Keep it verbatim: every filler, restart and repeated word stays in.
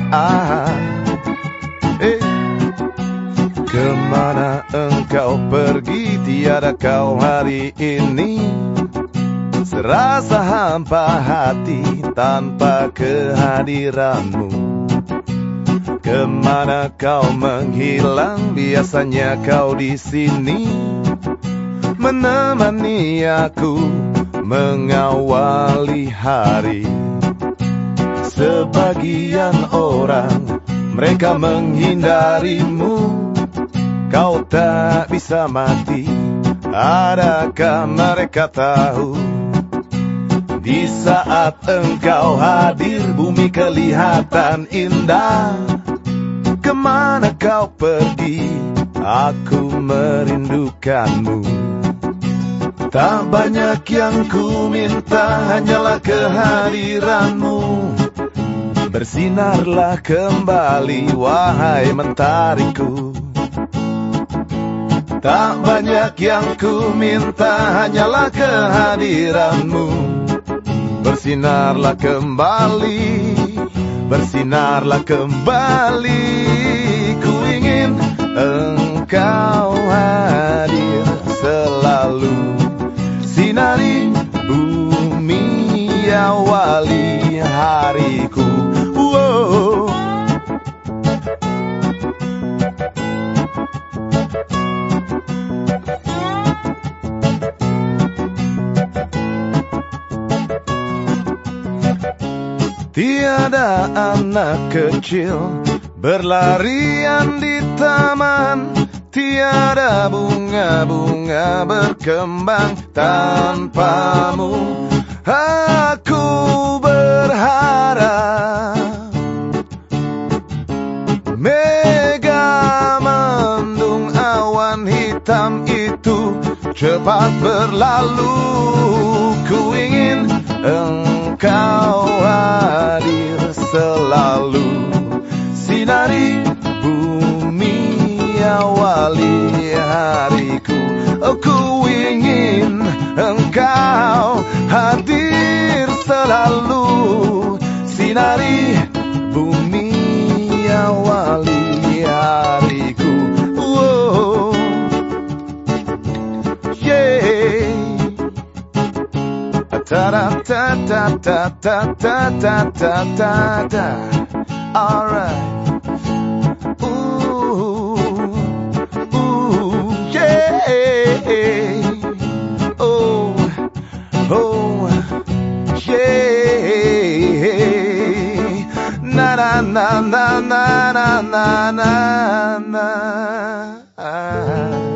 ah. Eh, kemana engkau pergi, tiada kau hari ini. Serasa hampa hati tanpa kehadiranmu. Kemana kau menghilang, biasanya kau di sini, menemani aku mengawali hari. Sebagian orang, mereka menghindarimu. Kau tak bisa mati, adakah mereka tahu? Di saat engkau hadir, bumi kelihatan indah. Kemana kau pergi, aku merindukanmu. Tak banyak yang ku minta, hanyalah kehadiranmu. Bersinarlah kembali, wahai mentariku. Tak banyak yang ku minta, hanyalah kehadiranmu. Bersinarlah kembali, bersinarlah kembali. Ku ingin engkau hadir selalu. Sinari bumi, awali hariku. Wow. Tiada anak kecil berlarian di taman, tiada bunga-bunga berkembang tanpamu. Aku berharap mega mendung awan hitam itu cepat berlalu. Ku ingin engkau hadir selalu. Sinari bumi, awali hariku. Oh, ku ingin engkau hadir selalu. Sinari bumi, awali hariku. Oh, yeah. Ta da ta ta ta ta ta ta ta ta ta. Alright. Ooh, ooh, yeah. Oh, oh, yeah. Na na na na na na na na.